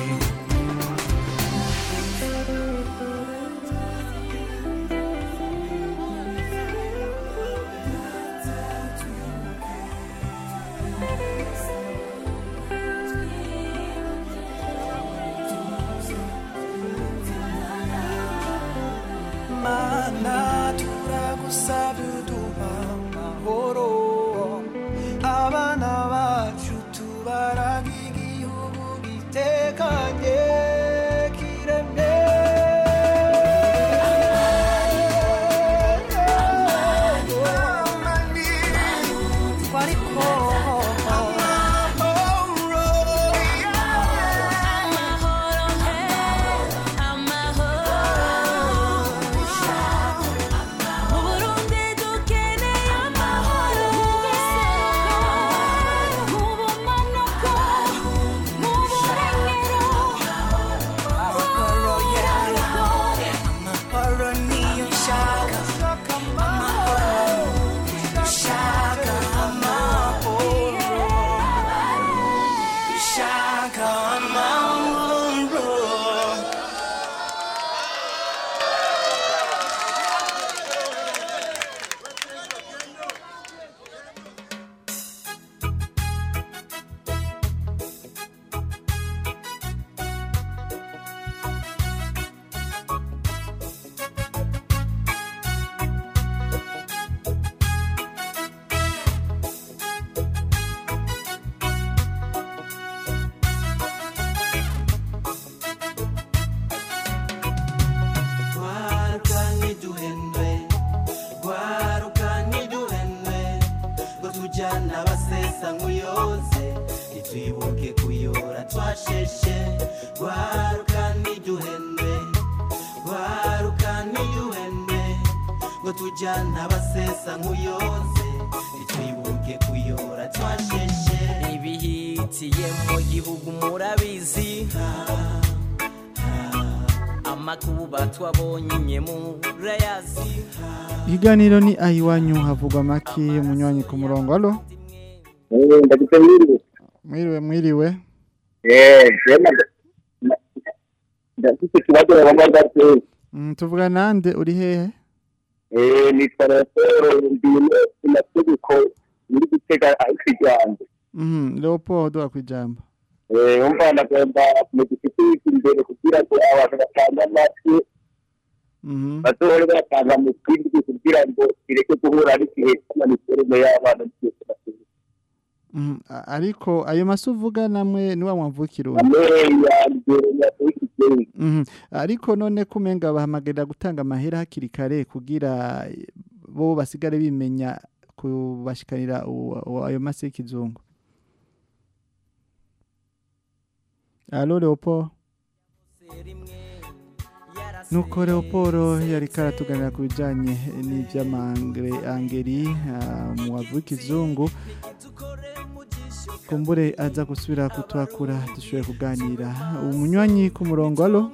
Mana turagusabye uduha amahoro abana bacu tubaraga igihugu gitekanye kiremye twibuke kuyora twasheshe gwaruka niduhende gwaruka niduhende ngo tujyana basesa nk'uyoze twibuke kuyora twasheshe ibihitiye mu gihugu murabizi amakuba twabonye murayazi. Ikiganiro ni ahiwanyu havugwa maki munywanyi ku murongo allo. Eh ndagutse mwiriwe mwiriwe. Eh jema ndafite kibazo bamagaze. Mm tuvuga nande uri hehe? Eh ni Tarasoro ndimo inategeko muri gutega akijambo. Mhm Leopold akwijambo. Eh umva ndagomba kumugifite imbere kugira ngo abantu batanga amatwi. Mhm. Batore batanga mu kwindi kugira ngo ireke guhura ari kihe cy'amasezerano y'abana cyose bateze. Mhm ariko ayo masuvuga namwe ni wa mwavukiro. Mhm ariko none kumenga bahamagarira gutanga amahera hakiri kare kugira bo basigare bimenya kubashikanira ayo mase y'ikizungu. Allo Leopold. Nuko Leopold yari karatuganira ku bijanye n'ivy'amangre angeri mu wavukizungu. Kumbure aza gusubira kutwakura dushoboye kuganira. Umunywanyi ku murongo allo.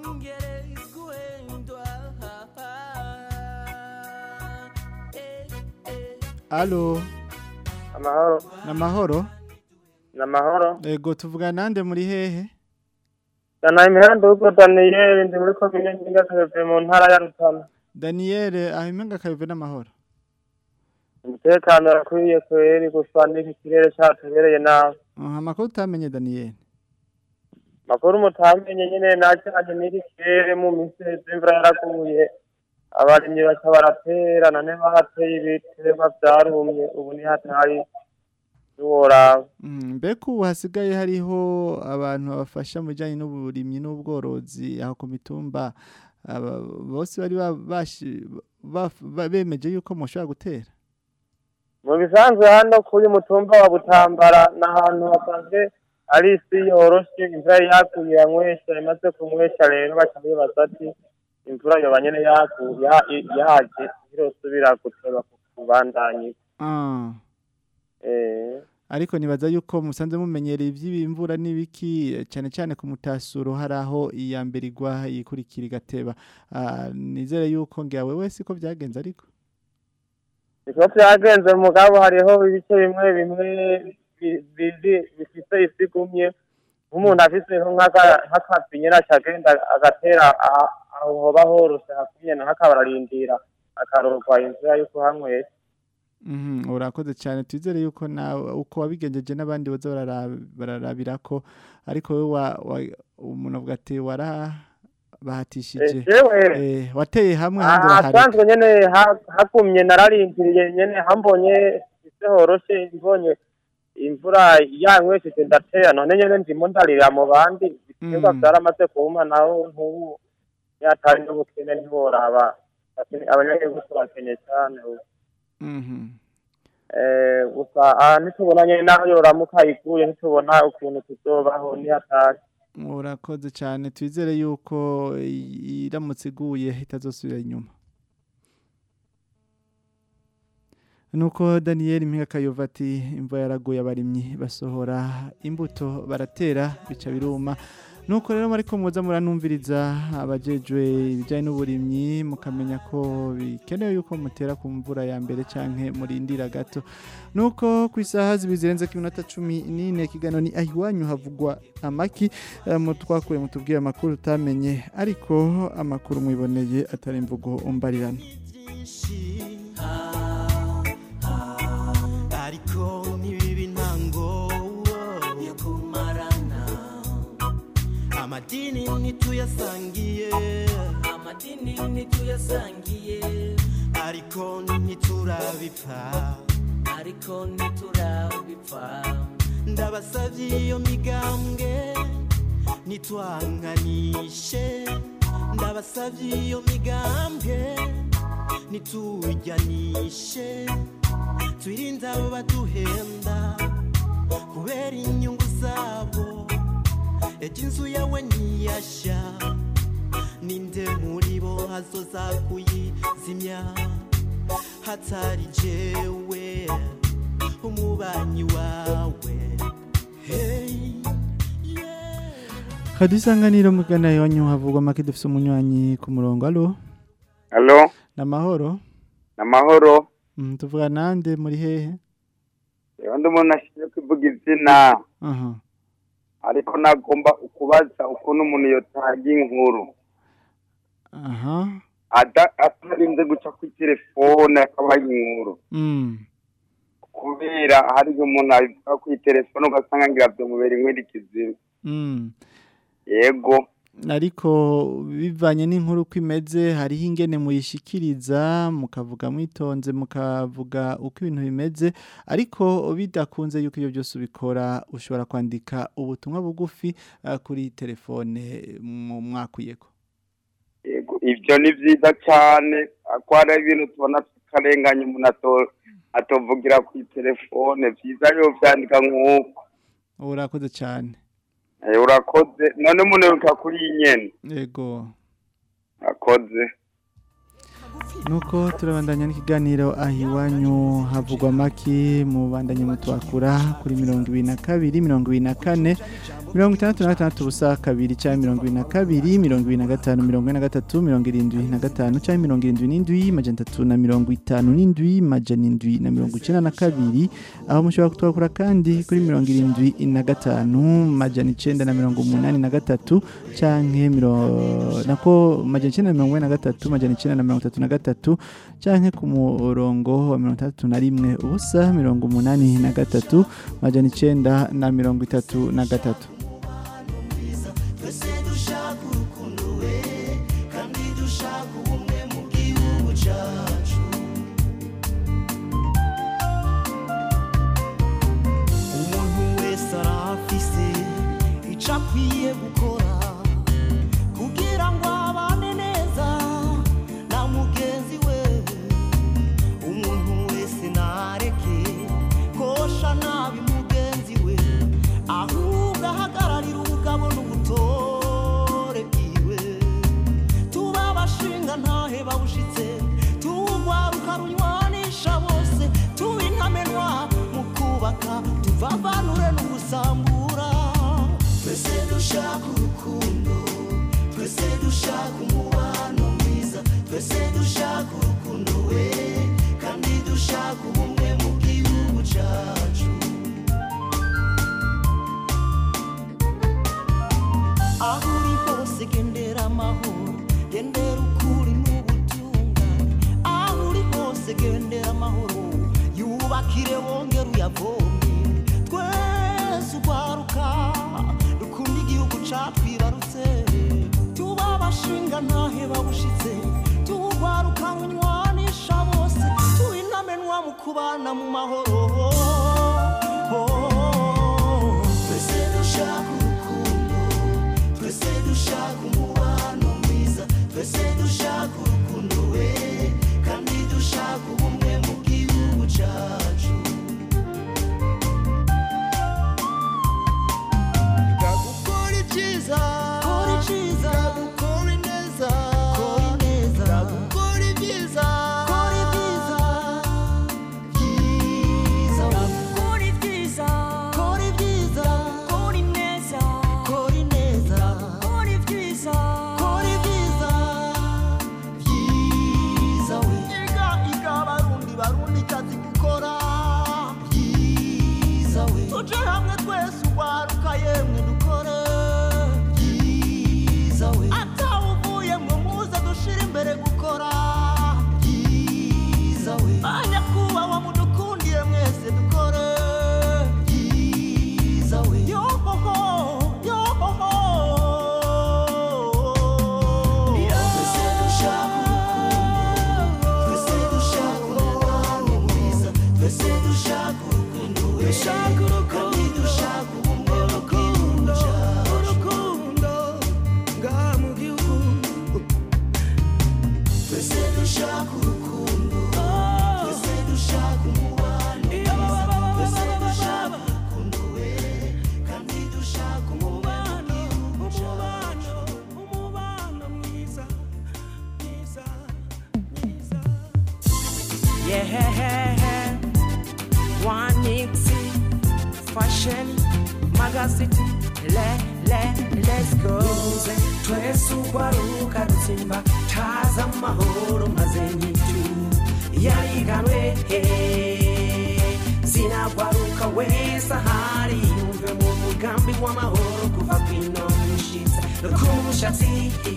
Allo. Amahoro. Namahoro. Namahoro. Ego tuvuga nande muri hehe? Dana imihanda uko Daniel ndi muri komine Nginga Kayove mu ntara ya Rutana. Daniel ahimenga Kayove n'amahoro. Umutekano akwiye kweri gusana ikirere cyatubereye nawe. Aha makuru utamenye Daniel. Makuru mutamenye nyene nakanye n'iri kirere mu miseze imvura yaraguye. Abarimye bacha baratera nane bahateye ibiterwa byarumye ubu ni hatari duhora. Mbeko hasigaye hariho abantu babafasha mu bijyanye n'uburimyi n'ubworozi aho ku mitumba bose bari bemeje yuko mushobora gutera. Mu bisanzwe hano kuri mutumba wa Butambara n'ahantu hasanzwe ari isi yoroshe imvura yakuye yanywesha imaze kumwesha rero bacha bibaza ati imvura yo banyene yaku yaje irosubira guteba kubandanye. Ah. Eh ariko nibaza yuko musanze mumenyereye ivy'imvura n'ibiki cyane cyane ku mutasuro haraho iyamberirwa yikurikira igateba. Ah nizere yuko ngiyawe wese ko byagenze ariko. Iko byagenze mugabo hariho ibice bimwe bimwe bizi bifite isigumye umuntu afise nk'akapinyera cyagenda agatera aho bahorose hakumye n'akabararindira akarorwa imvura yuko hamwe. Mhm urakoze cyane twizere yuko nawe uko wabigenjeje n'abandi boza bararabira ko ariko we umuntu avuga ati wara bahatishije eh wateye hamwe handi bahari. Asanzwe nyene hakumye nararindiriye nyene hambonye isehoroshe mbonye imvura yanywesheje ndatera none nyene ndimo ndarira mu bandi bikaba byaramaze kuhuma naho nkubu yatari n'ubukene ntiboraba abanyagihugu turakenye cyane. Mhm. Eh gusa aha nitubona nyene naho yoramuka iguye nitubona ukuntu tuzobaho ni hatari. Urakoze cyane twizere yuko iramutse iguye itazosubira inyuma. Nuko Daniel Mpinga Kayove ati imvura yaraguye abarimyi basohora imbuto baratera bica biruma. Nuko rero mariko muza muranumviriza abajejwe ibijanye n'uburimyi mukamenya ko bikenewe yuko mutera ku mvura ya mbere canke murindira gato. Nuko ku isaha zibizirenze ku minota cumi n'ine kigano ni ahiwanyu havugwa amaki mutwakuye mutubwira amakuru utamenye ariko amakuru mwiboneye atari imvugo umbarirana. Ariko nibibi ntango yo kumarana amadini nituyasangiye amadini nituyasangiye ariko ntiturabipfa ariko ntiturabipfa ndabasavye iyo migambwe nitwanganishe ndabasavye iyo migambwe nitujyanishe twirinda abo baduhenda kubera inyungu zabo ejo inzu yawe ntiyasha ninde muri bo hazoza kuyizimya hatari jewe umubanyi wawe. Hey Hadisanganiro mugana yonyu havugwa make dufise umunywanyi ku murongo. Allo. Allo. Namahoro. Namahoro. Mm tuvuga nande muri hehe? Yo ndi umuntu ashije kwivuga izina. Aha. Ariko nagomba kubaza ukuntu umuntu yotaga inkuru. Aha. Ada atarinze guca ku telefone akaba inkuru. Mm. Kubera hari umuntu abivuga ku telefone ugasanga ngira byo mubera inkuru ikizima. Mm. Yego. Ariko bivanye n'inkuru kwimeze hariho ingene muyishikiriza mukavuga mwitonze mukavuga uko ibintu bimeze ariko bidakunze yuko iyo byose ubikora ushobora kwandika ubutumwa bugufi uh, kuri telefone mu mwakuyeko. Yego ivyo ni vyiza cyane akwara ibintu tubona tukarenganya umuntu atovugira ku telefone vyiza yo vyandika nk'uko. Urakoze cyane. Eh urakoze none muneruka kuri inyene. Yego. Akoze. Nuko turabandanya n'ikiganiro ahiwanyu havugwa maki mu bandanye mutwakura kuri mirongo ibiri na kabiri mirongo ibiri na kane mirongo itandatu na gatandatu ubusa kabiri cyangwa mirongo ibiri na kabiri mirongo ibiri na gatanu mirongo ine na gatatu mirongo irindwi na gatanu cyangwa mirongo irindwi n'indwi majana atatu na mirongo itanu n'indwi majana indwi na mirongo icyenda na kabiri aho mushobora kutwakura kandi kuri mirongo irindwi na gatanu majana icyenda na mirongo umunani na gatatu cyangwa mirongo nako majana icyenda na mirongo ine na gatatu majana icyenda na mirongo itatu na gatatu canke ku murongo wa mirongo itatu na rimwe ubusa mirongo umunani na gatatu majana icenda na mirongo itatu na gatatu. Umuntu wese arafise ico akwiye gukora kugira ngo abane neza na mugenzi we. Umuntu wese nareke kosha nabi mugenzi we, ahubwo ahagararira ubugabo n'ubutore bwiwe. Tuba abashinga ntahe babushitse, tugwaruka runywanisha bose, tuba intamenwa mu kubaka, tuvavanure n'ugusambura. Twese dushaka urukundo, twese dushaka umubano mwiza, twese dushaka urukundo we, kandi dushaka ubumwe mu gihugu cacu. Aho uri hose gendera amahoro, gendera ukuri n'ubutungane. Aho uri hose gendera amahoro, yubakire wongere uyavome. Twese ugwaruka dukunda igihugu catwibarutse, tuba abashinga ntahe babushitse, tugwaruka runywanisha bose, tuinamenwa mu kubana mu mahoro. Twese dushaka urukundo, twese dushaka umubano mwiza, twese dushaka urukundo we, kandi dushaka ubumwe mu gihugu cacu. Gukora icyiza, kora icyiza, gukora ineza, kora ineza, gukora ibyiza, kora ibyiza, byiza, gukora ibyiza, kora ibyiza, kora ineza, kora ineza, kora ibyiza, kora ibyiza, byiza we. Iga iga barundi barundi kazi gukora byiza we. Tuje hamwe twese ugwaruka yemwe dukore byiza we. Atawuvuye mwe muze dushira imbere gukora byiza we. Banyakubawa mudukundiye mwese dukore byiza we. Yohoho yohoho. Twese dushaka urukundo, twese dushaka umubano mwiza, twese dushaka urukundo we, dushaka urukundo, dushaka ubumwe mu gihugu cacu. Urukundo ngaha mu gihugu. Twese dushaka urukundo, twese dushaka umubano mwiza, twese dushaka urukundo we, kandi dushaka umubano, umubano, umubano mwiza, mwiza, mwiza. Yeah, one mix fashion magazine, le le let's go. Twese ugwaruka rutsimba taza amahoro maze nyitu yariganwe zinagwaruka wese ahari yumve mu mugambi w'amahoro kuva kwino mushitsa no kumushatsi.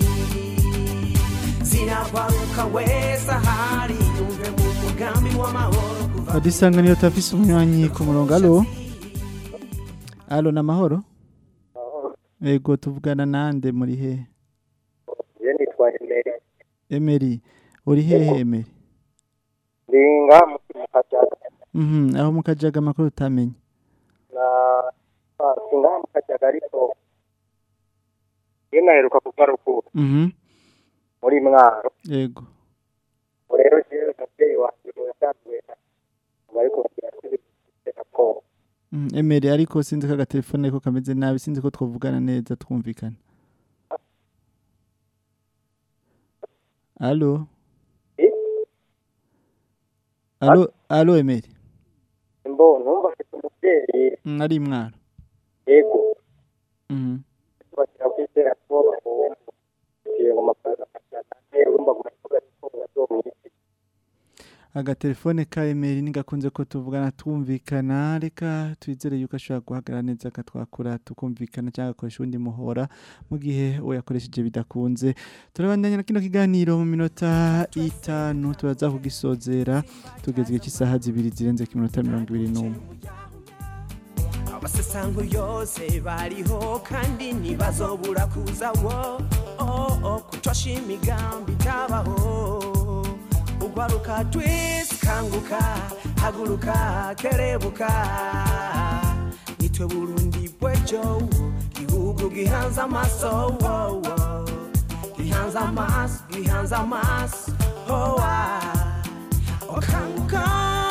Zinagwaruka wese ahari yumve mu mugambi w'amahoro kuva. Adisanganiro tafise umunywanyi ku murongo. Alo alo na mahoro. Ego tuvugana nande muri he? Je nitwa Emery. Emery uri hehe Emery? Ndinga mu Kajaga. Mhm aho mu Kajaga amakuru utamenye. Na singa mu Kajaga ariko ye naheruka kugaruka. Mhm muri Mwaro. Yego. Rero je umuvyeyi wanje yatangwe ariko yakira ko Mm, Emery ariko sinzi ko agatelefone ko kameze nabi sinzi ko twavugana neza twumvikana. Allo? Allo, allo Emery. Mbo numva mfite umubyeyi Ari mwaro. yego Mhm. bakira kwitera ko bahuye ngo mafaranga cyane urumva gukorwa ko bazomwite Agatelefone ka Emery ningakunze ko tuvugana twumvikana reka twizere yuko ashobora guhagarara neza akatwakura tukumvikana cyangwa akoresha undi muhora mu gihe we yakoresheje bidakunze. Turabandanya na kino kiganiro mu minota itanu turaza kugisozera tugeze igihe cy'isaha zibiri zirenze ku minota mirongo ibiri n'umwe. abasesango yose bariho kandi ntibazobura kuza wo oh oh kucosha imigambi itabaho ugwaruka twese kanguka haguruka kerebuka nitwe Burundi bwejo gihugu gihanze amaso wo wo gihanze amaso gihanze amaso oh ah okanguka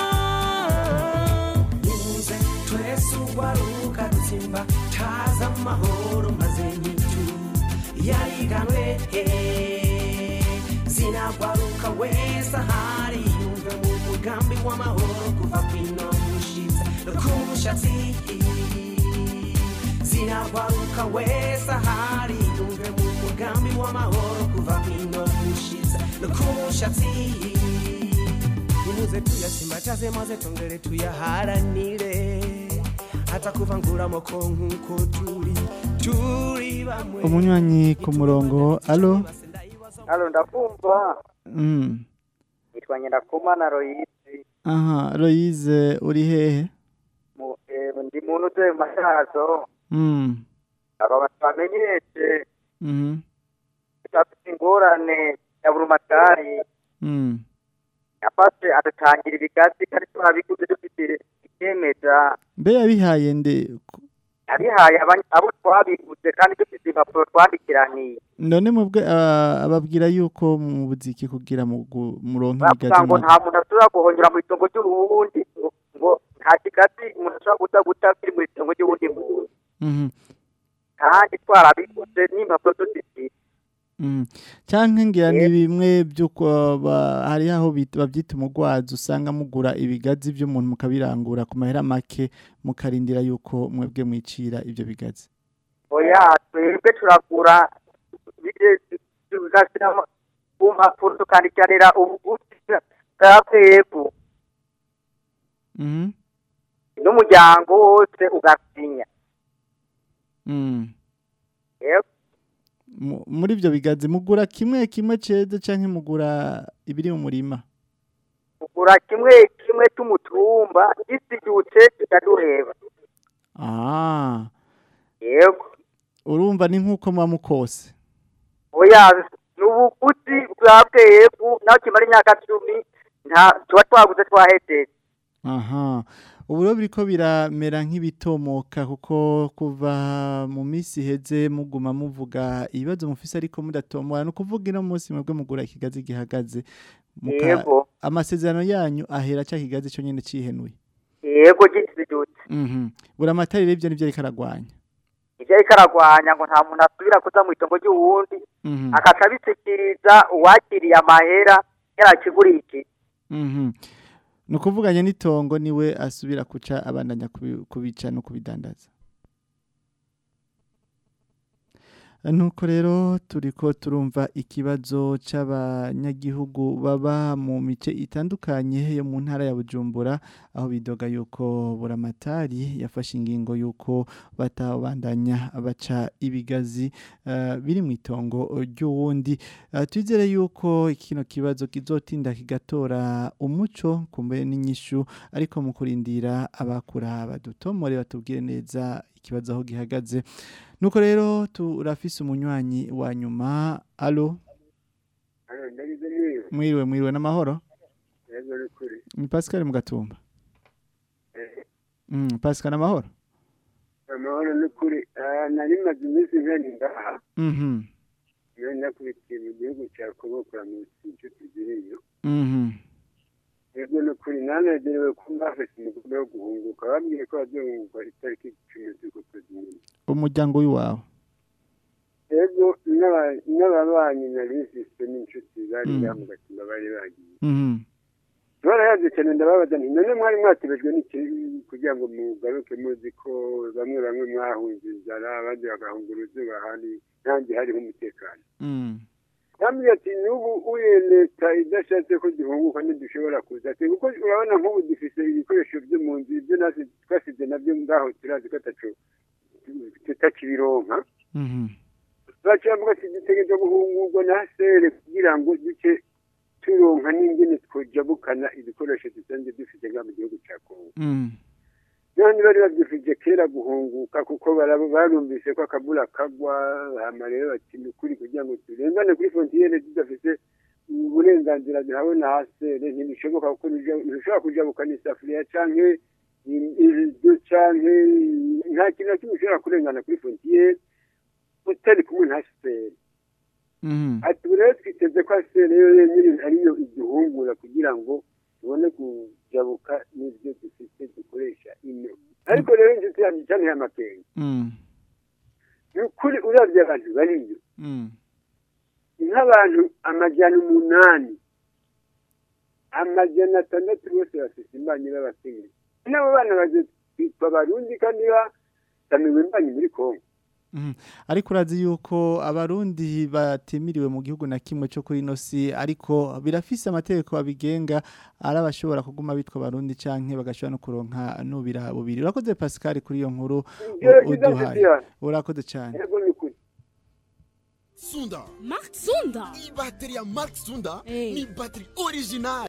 nimuze twese ugwaruka dutsimba taza amahoro maze nyitu yariganwe zinagwaruka wese ahari yumve mu mugambi w'amahoro kuva kwino mushitsa no kumushatsi zinagwaruka wese ahari yumve mu mugambi w'amahoro kuva kwino mushitsa no kumushatsi nimuze tuyasimbataze maze tongere tuyaharanire hata kuvangura amoko nk'uko turi turi bamwe Umunywanyi ku murongo. Allo? Halo ndakumva Mm. nitwa Nyendakumana Royisi Aha, Loise uri hehe? mu eh, ndi muntu utuye mu Mashazo Mm. aba bamenyeshe Mhm. afite ingorane ya burumatari Mm. yafashe adatangira ibigazi kandi turabiguze dufite ikemeza Mbe yabihaye nde yabihaye abany- abo twabiguze kandi dufite impapuro twandikiraniye none mubwe ah, ababwira yuko mu buziki kugira mu gu- muronke bavuga ibigazi ngo mu- nta muntu ashobora guhongera mu itongo ry'urundi ngo ngo nta kigazi umuntu ashobora guta guta kiri mu itongo ry'uwundi muntu Mhm. kandi twarabiguze n'impapuro dufite Mhm. Canke ngira ni bimwe byuko ba- hari aho bit- bavyita umugwazi usanga mugura ibigazi by'umuntu mukabirangura ku mahera make mukarindira yuko mwebwe mwicira ibyo bigazi. oya twebwe turagura tugashyira ku mpapuro tukandikanira ubuguzi bwa twebwe Mhm. n'umuryango wose ugasinya Mhm. yego Mu- muri ibyo bigazi mugura kimwe kimwe ceze canke mugura ibiri mu murima. tugura kimwe kimwe cy'umutumba gisijutse tukaduheba Ah. yego Urumva ni nkuko muba mukose. oya ni ubuguzi bwa twebwe naho kimara imyaka cumi nta tuba twaguze twahejeje Aha. Ubu rero biriko biramera nk'ibitomoka kuko kuva mu minsi iheze muguma muvuga ibibazo mufise ariko mudatomora no kuvuga ino munsi mwebwe mugura ikigazi gihagaze. Muka- Yego. Amasezerano yanyu ahera cya kigazi cyo nyene cihenuye. yego gisijutse Mhm. Bura matari rero ivyo nivyo rikaragwanya. ivyo ariko aragwanya ngo nta muntu asubira kuza mu itongo ry'uwundi Mhm. akaca abisikiriza uwakiriye amahera yarakiguriye iki Mhm. Nukuvuganye n'itongo niwe asubira kuca abandanya kubi- kubica no kubidandaza. Nuko rero turiko turumva ikibazo c'abanyagihugu baba mu mice itandukanye yo mu ntara ya Bujumbura aho bidoga yuko buramatari yafashe ingingo yuko batabandanya baca ibigazi uh, biri mu itongo ry'uwundi. Uh, twizere yuko kino kibazo kizotinda kigatora umuco kumbe n'inyishu ariko mu kurindira abakura badutomore batubwire neza ikibazo aho gihagaze. Nuko rero turafise umunywanyi wa nyuma. Allo? Mwiriwe mwiriwe n'amahoro? Yego rukuri. Ni Pascal mu Gatumba. Eh, Mm, Pascal n'amahoro? amahoro n'ukuri. Ah, nari maze iminsi ngani ngaha. Mhm. Iyo nakubitiye mu gihugu cya Kongo kwa inshuti ziriyo. Mhm. Ego no kuri nanezerewe ko bafite umugambi wo guhunguka bambwiye ko bazohunguka itariki icumi z'ukwezi nyine. Umuryango w'iwawe. Ego n'ababanyi nari mfise n'inshuti bari mu gatumba bari bagiye. Mhm. Barayaje cyane ndababaza nti none mwari mwatebejwe n'iki kugira ngo mugaruke muzi ko bamwe bamwe mwahunze inzara abandi bagahunga uruzuba ahandi nanjye hariho umutekano. Mhm. Yambwiye ati n'ubu uye leta idashatse ko gihunguka ntidushobora kuza ati kuko urabona nk'ubu dufise ibikoresho byo mu nzu ibyo nasi twasize nabyo ngaho turazi ko ataco tutakibironka. Mhm. Bacavuga ati dutegereje guhungurwa na sere kugira ngo duce turonka n'ingene twojabukana ibikoresho dusanzwe dufite nga mu gihugu cya Kongo. Mhm. None bari babyifuje kera guhunguka kuko barumvise ko akabura kagwa hama rero ati nukuri kugira ngo turengane kuri frontiere tudafite uburenganzira bwawe na hasere ntibishoboka kuko nishobora kujabukana isafuriya canke ibyo canke nta kintu kimwe ushobora kurengana kuri frontiere utari kumwe na hasere. Mhm. Ati rero twiteze ko hasere yo yenyine ariyo iduhungura kugira ngo tubone kujabuka n'ibyo dufite dukoresha ino. Ariko rero inshuti yanjye cyane y'amakenga. Mhm. Ni ukuri uravye abantu bariyo. Mhm. Nk'abantu amajana umunani amajana atandatu bose bafite imbanyi b'abakenyezi. N'abo bana baje kwitwa Abarundi kandi batamiwe imbanyi muri Kongo. Mhm. Ariko urazi yuko abarundi batimiriwe mu gihugu na kimwe cyo kuri nosi ariko birafise amategeko abigenga arabashobora kuguma bitwa abarundi canke bagashobora no kuronka nubira bubiri. Urakoze Pascal kuri iyo nkuru uduhaye. Urakoze cyane. Sunda. Mark Sunda. Hii battery ya Mark Sunda ni battery original.